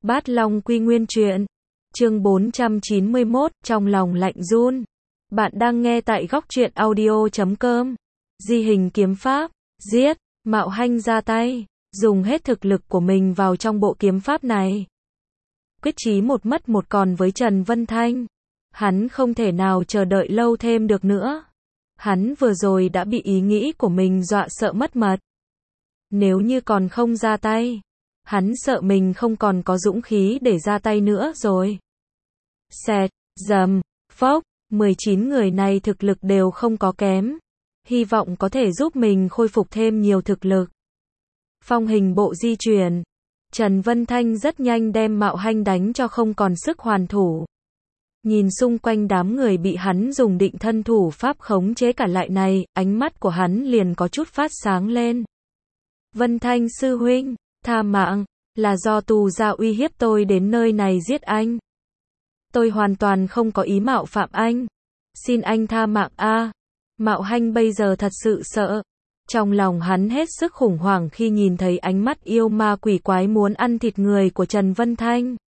Bát Long Quy Nguyên Truyện, chương 491, trong lòng lạnh run. Bạn đang nghe tại góc truyện audio.com. Di hình kiếm pháp, giết, Mạo Hanh ra tay, dùng hết thực lực của mình vào trong bộ kiếm pháp này. Quyết chí một mất một còn với Trần Vân Thanh. Hắn không thể nào chờ đợi lâu thêm được nữa. Hắn vừa rồi đã bị ý nghĩ của mình dọa sợ mất mật. Nếu như còn không ra tay, hắn sợ mình không còn có dũng khí để ra tay nữa rồi. Xẹt, dầm, phốc, 19 người này thực lực đều không có kém. Hy vọng có thể giúp mình khôi phục thêm nhiều thực lực. Phong hình bộ di chuyển. Trần Vân Thanh rất nhanh đem Mạo Hanh đánh cho không còn sức hoàn thủ. Nhìn xung quanh đám người bị hắn dùng định thân thủ pháp khống chế cả lại này, ánh mắt của hắn liền có chút phát sáng lên. Vân Thanh sư huynh, tha mạng, là do tù gia uy hiếp tôi đến nơi này giết anh. Tôi hoàn toàn không có ý mạo phạm anh. Xin anh tha mạng a. Mạo Hanh bây giờ thật sự sợ. Trong lòng hắn hết sức khủng hoảng khi nhìn thấy ánh mắt yêu ma quỷ quái muốn ăn thịt người của Trần Vân Thanh.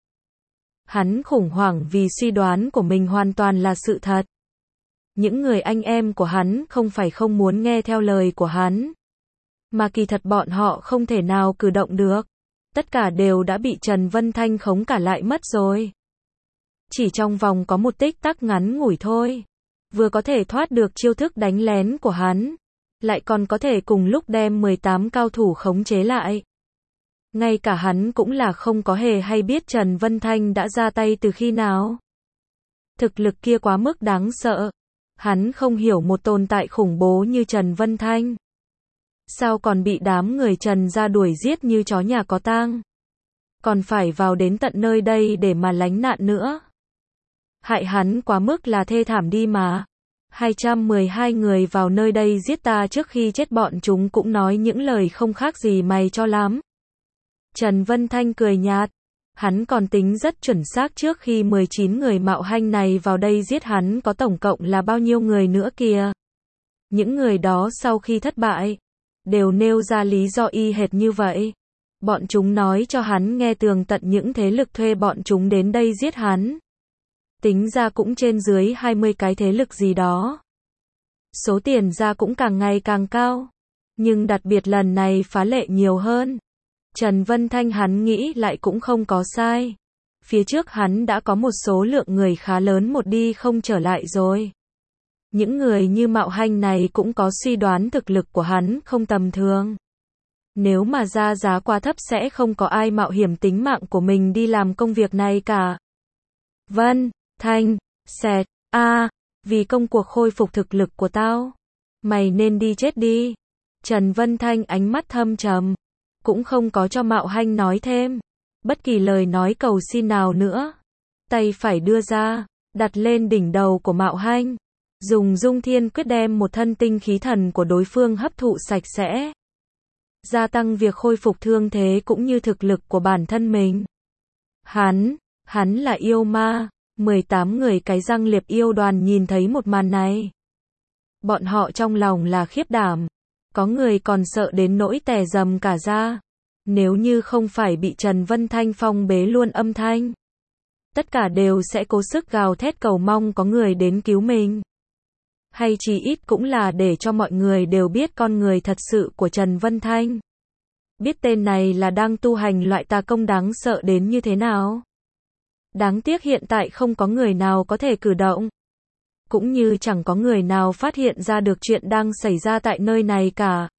Hắn khủng hoảng vì suy đoán của mình hoàn toàn là sự thật. Những người anh em của hắn không phải không muốn nghe theo lời của hắn, mà kỳ thật bọn họ không thể nào cử động được. Tất cả đều đã bị Trần Vân Thanh khống cả lại mất rồi. Chỉ trong vòng có một tích tắc ngắn ngủi thôi, vừa có thể thoát được chiêu thức đánh lén của hắn, lại còn có thể cùng lúc đem 18 cao thủ khống chế lại. Ngay cả hắn cũng là không có hề hay biết Trần Vân Thanh đã ra tay từ khi nào. Thực lực kia quá mức đáng sợ. Hắn không hiểu một tồn tại khủng bố như Trần Vân Thanh. Sao còn bị đám người Trần ra đuổi giết như chó nhà có tang. Còn phải vào đến tận nơi đây để mà lánh nạn nữa. Hại hắn quá mức là thê thảm đi mà. 212 người vào nơi đây giết ta trước khi chết bọn chúng cũng nói những lời không khác gì mày cho lắm. Trần Vân Thanh cười nhạt. Hắn còn tính rất chuẩn xác trước khi 19 người Mạo Hanh này vào đây giết hắn có tổng cộng là bao nhiêu người nữa kìa. Những người đó sau khi thất bại, đều nêu ra lý do y hệt như vậy. Bọn chúng nói cho hắn nghe tường tận những thế lực thuê bọn chúng đến đây giết hắn. Tính ra cũng trên dưới 20 cái thế lực gì đó. Số tiền ra cũng càng ngày càng cao. Nhưng đặc biệt lần này phá lệ nhiều hơn. Trần Vân Thanh hắn nghĩ lại cũng không có sai. Phía trước hắn đã có một số lượng người khá lớn một đi không trở lại rồi. Những người như Mạo Hanh này cũng có suy đoán thực lực của hắn không tầm thường. Nếu mà ra giá quá thấp sẽ không có ai mạo hiểm tính mạng của mình đi làm công việc này cả. Vân Thanh, xẹt, vì công cuộc khôi phục thực lực của tao, mày nên đi chết đi. Trần Vân Thanh ánh mắt thâm trầm, cũng không có cho Mạo Hanh nói thêm bất kỳ lời nói cầu xin nào nữa. Tay phải đưa ra, đặt lên đỉnh đầu của Mạo Hanh, dùng Dung Thiên Quyết đem một thân tinh khí thần của đối phương hấp thụ sạch sẽ, gia tăng việc khôi phục thương thế cũng như thực lực của bản thân mình. Hắn là yêu ma. 18 người cái răng liệp yêu đoàn nhìn thấy một màn này. Bọn họ trong lòng là khiếp đảm. Có người còn sợ đến nỗi tè rầm cả da. Nếu như không phải bị Trần Vân Thanh phong bế luôn âm thanh, tất cả đều sẽ cố sức gào thét cầu mong có người đến cứu mình. Hay chỉ ít cũng là để cho mọi người đều biết con người thật sự của Trần Vân Thanh. Biết tên này là đang tu hành loại tà công đáng sợ đến như thế nào. Đáng tiếc hiện tại không có người nào có thể cử động. Cũng như chẳng có người nào phát hiện ra được chuyện đang xảy ra tại nơi này cả.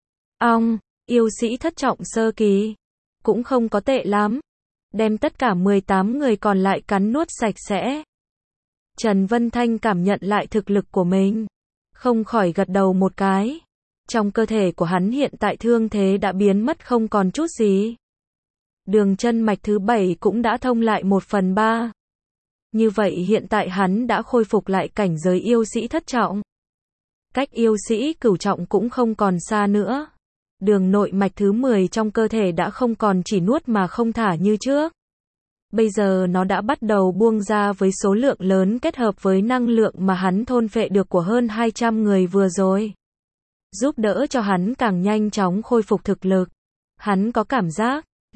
Yêu sĩ thất trọng sơ kỳ. Cũng không có tệ lắm. Đem tất cả 18 người còn lại cắn nuốt sạch sẽ. Trần Vân Thanh cảm nhận lại thực lực của mình. Không khỏi gật đầu một cái. Trong cơ thể của hắn hiện tại thương thế đã biến mất không còn chút gì. Đường chân mạch thứ 7 cũng đã thông lại 1/3. Như vậy hiện tại hắn đã khôi phục lại cảnh giới yêu sĩ thất trọng. Cách yêu sĩ cửu trọng cũng không còn xa nữa. Đường nội mạch thứ 10 trong cơ thể đã không còn chỉ nuốt mà không thả như trước. Bây giờ nó đã bắt đầu buông ra với số lượng lớn kết hợp với năng lượng mà hắn thôn phệ được của hơn 200 người vừa rồi. Giúp đỡ cho hắn càng nhanh chóng khôi phục thực lực. Hắn có cảm giác,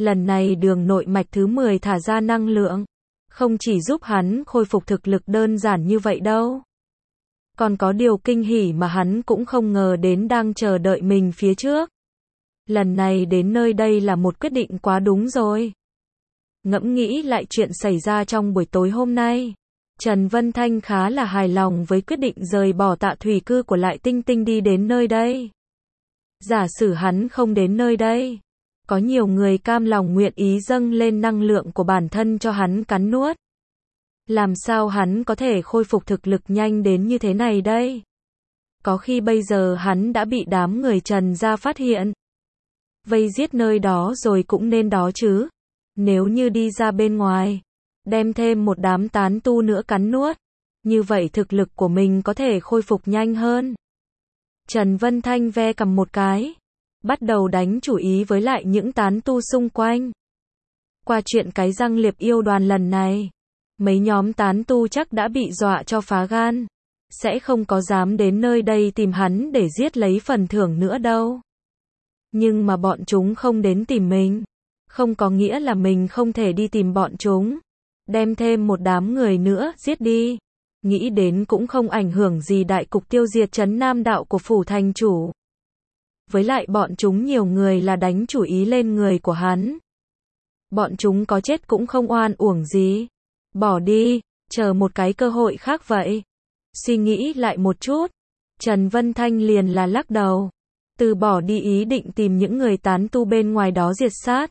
Lần này đường nội mạch thứ 10 thả ra năng lượng, không chỉ giúp hắn khôi phục thực lực đơn giản như vậy đâu. Còn có điều kinh hỉ mà hắn cũng không ngờ đến đang chờ đợi mình phía trước. Lần này đến nơi đây là một quyết định quá đúng rồi. Ngẫm nghĩ lại chuyện xảy ra trong buổi tối hôm nay, Trần Vân Thanh khá là hài lòng với quyết định rời bỏ Tạ Thủy Cư của Lại Tinh Tinh đi đến nơi đây. Giả sử hắn không đến nơi đây, có nhiều người cam lòng nguyện ý dâng lên năng lượng của bản thân cho hắn cắn nuốt. Làm sao hắn có thể khôi phục thực lực nhanh đến như thế này đây? Có khi bây giờ hắn đã bị đám người Trần gia phát hiện, vây giết nơi đó rồi cũng nên đó chứ. Nếu như đi ra bên ngoài, đem thêm một đám tán tu nữa cắn nuốt, như vậy thực lực của mình có thể khôi phục nhanh hơn. Trần Vân Thanh ve cầm một cái, bắt đầu đánh chủ ý với lại những tán tu xung quanh. Qua chuyện cái răng liệp yêu đoàn lần này, mấy nhóm tán tu chắc đã bị dọa cho phá gan, sẽ không có dám đến nơi đây tìm hắn để giết lấy phần thưởng nữa đâu. Nhưng mà bọn chúng không đến tìm mình, không có nghĩa là mình không thể đi tìm bọn chúng. Đem thêm một đám người nữa giết đi, nghĩ đến cũng không ảnh hưởng gì đại cục tiêu diệt trấn Nam Đạo của phủ thành chủ. Với lại bọn chúng nhiều người là đánh chủ ý lên người của hắn. Bọn chúng có chết cũng không oan uổng gì. Bỏ đi, chờ một cái cơ hội khác vậy. Suy nghĩ lại một chút, Trần Vân Thanh liền là lắc đầu, từ bỏ đi ý định tìm những người tán tu bên ngoài đó diệt sát.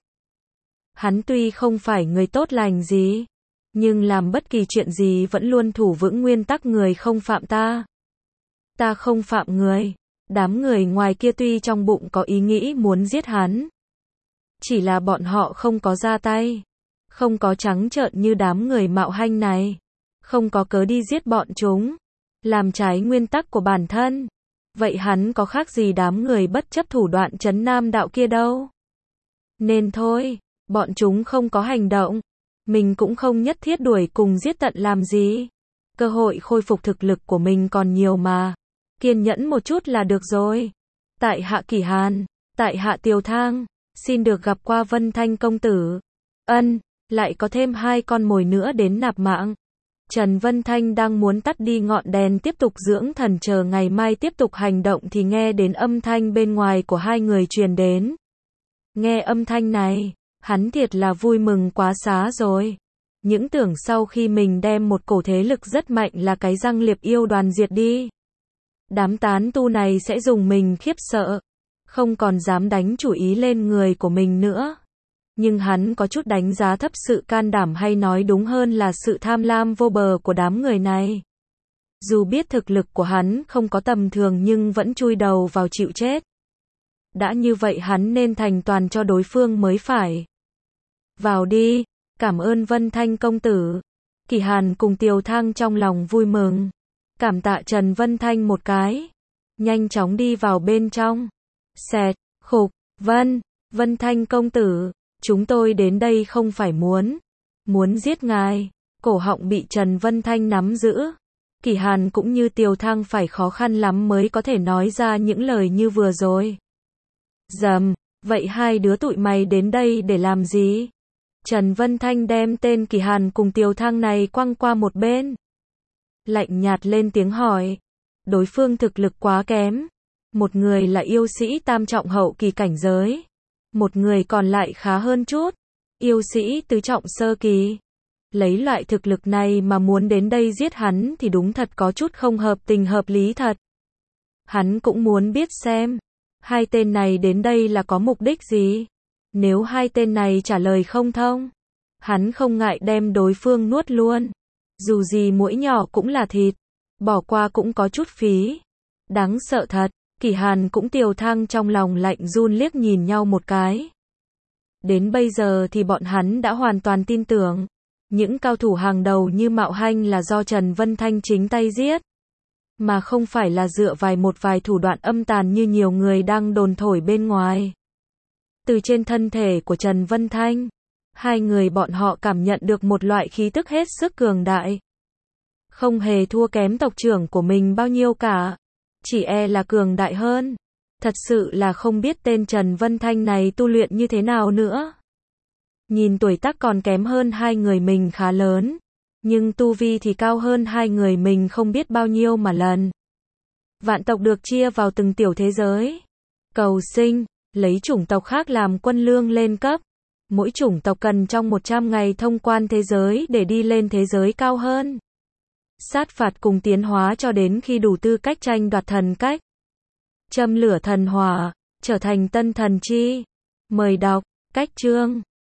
Hắn tuy không phải người tốt lành gì, nhưng làm bất kỳ chuyện gì vẫn luôn thủ vững nguyên tắc người không phạm ta. Ta không phạm người. Đám người ngoài kia tuy trong bụng có ý nghĩ muốn giết hắn, chỉ là bọn họ không có ra tay, không có trắng trợn như đám người mạo hanh này, không có cớ đi giết bọn chúng, làm trái nguyên tắc của bản thân. Vậy hắn có khác gì đám người bất chấp thủ đoạn trấn Nam Đạo kia đâu. Nên thôi, bọn chúng không có hành động, mình cũng không nhất thiết đuổi cùng giết tận làm gì. Cơ hội khôi phục thực lực của mình còn nhiều mà. Kiên nhẫn một chút là được rồi. Tại hạ Kỷ Hàn, tại hạ Tiều Thang, xin được gặp qua Vân Thanh công tử. Ân, lại có thêm 2 con mồi nữa đến nạp mạng. Trần Vân Thanh đang muốn tắt đi ngọn đèn tiếp tục dưỡng thần chờ ngày mai tiếp tục hành động thì nghe đến âm thanh bên ngoài của 2 người truyền đến. Nghe âm thanh này, hắn thiệt là vui mừng quá xá rồi. Những tưởng sau khi mình đem một cổ thế lực rất mạnh là cái răng liệp yêu đoàn diệt đi, đám tán tu này sẽ dùng mình khiếp sợ, không còn dám đánh chủ ý lên người của mình nữa. Nhưng hắn có chút đánh giá thấp sự can đảm hay nói đúng hơn là sự tham lam vô bờ của đám người này. Dù biết thực lực của hắn không có tầm thường nhưng vẫn chui đầu vào chịu chết. Đã như vậy hắn nên thành toàn cho đối phương mới phải. Vào đi, cảm ơn Vân Thanh công tử. Kỷ Hàn cùng Tiều Thang trong lòng vui mừng, cảm tạ Trần Vân Thanh một cái, nhanh chóng đi vào bên trong. Xẹt, khục, Vân Thanh công tử, chúng tôi đến đây không phải muốn giết ngài. Cổ họng bị Trần Vân Thanh nắm giữ. Kỷ Hàn cũng như Tiều Thang phải khó khăn lắm mới có thể nói ra những lời như vừa rồi. Dầm, vậy 2 đứa tụi mày đến đây để làm gì? Trần Vân Thanh đem tên Kỷ Hàn cùng Tiều Thang này quăng qua một bên, lạnh nhạt lên tiếng hỏi. Đối phương thực lực quá kém. Một người là yêu sĩ tam trọng hậu kỳ cảnh giới, một người còn lại khá hơn chút, yêu sĩ tứ trọng sơ kỳ. Lấy loại thực lực này mà muốn đến đây giết hắn thì đúng thật có chút không hợp tình hợp lý thật. Hắn cũng muốn biết xem 2 tên này đến đây là có mục đích gì. Nếu 2 tên này trả lời không thông, hắn không ngại đem đối phương nuốt luôn. Dù gì muỗi nhỏ cũng là thịt, bỏ qua cũng có chút phí. Đáng sợ thật. Kỷ Hàn cũng Tiều Thang trong lòng lạnh run liếc nhìn nhau một cái. Đến bây giờ thì bọn hắn đã hoàn toàn tin tưởng, những cao thủ hàng đầu như Mạo Hanh là do Trần Vân Thanh chính tay giết, mà không phải là dựa một vài thủ đoạn âm tàn như nhiều người đang đồn thổi bên ngoài. Từ trên thân thể của Trần Vân Thanh, 2 người bọn họ cảm nhận được một loại khí tức hết sức cường đại. Không hề thua kém tộc trưởng của mình bao nhiêu cả. Chỉ là cường đại hơn. Thật sự là không biết tên Trần Vân Thanh này tu luyện như thế nào nữa. Nhìn tuổi tác còn kém hơn hai người mình khá lớn, nhưng tu vi thì cao hơn hai người mình không biết bao nhiêu mà lần. Vạn tộc được chia vào từng tiểu thế giới. Cầu sinh, lấy chủng tộc khác làm quân lương lên cấp. Mỗi chủng tộc cần trong 100 ngày thông quan thế giới để đi lên thế giới cao hơn. Sát phạt cùng tiến hóa cho đến khi đủ tư cách tranh đoạt thần cách. Châm lửa thần hỏa, trở thành tân thần chi. Mời đọc, cách chương.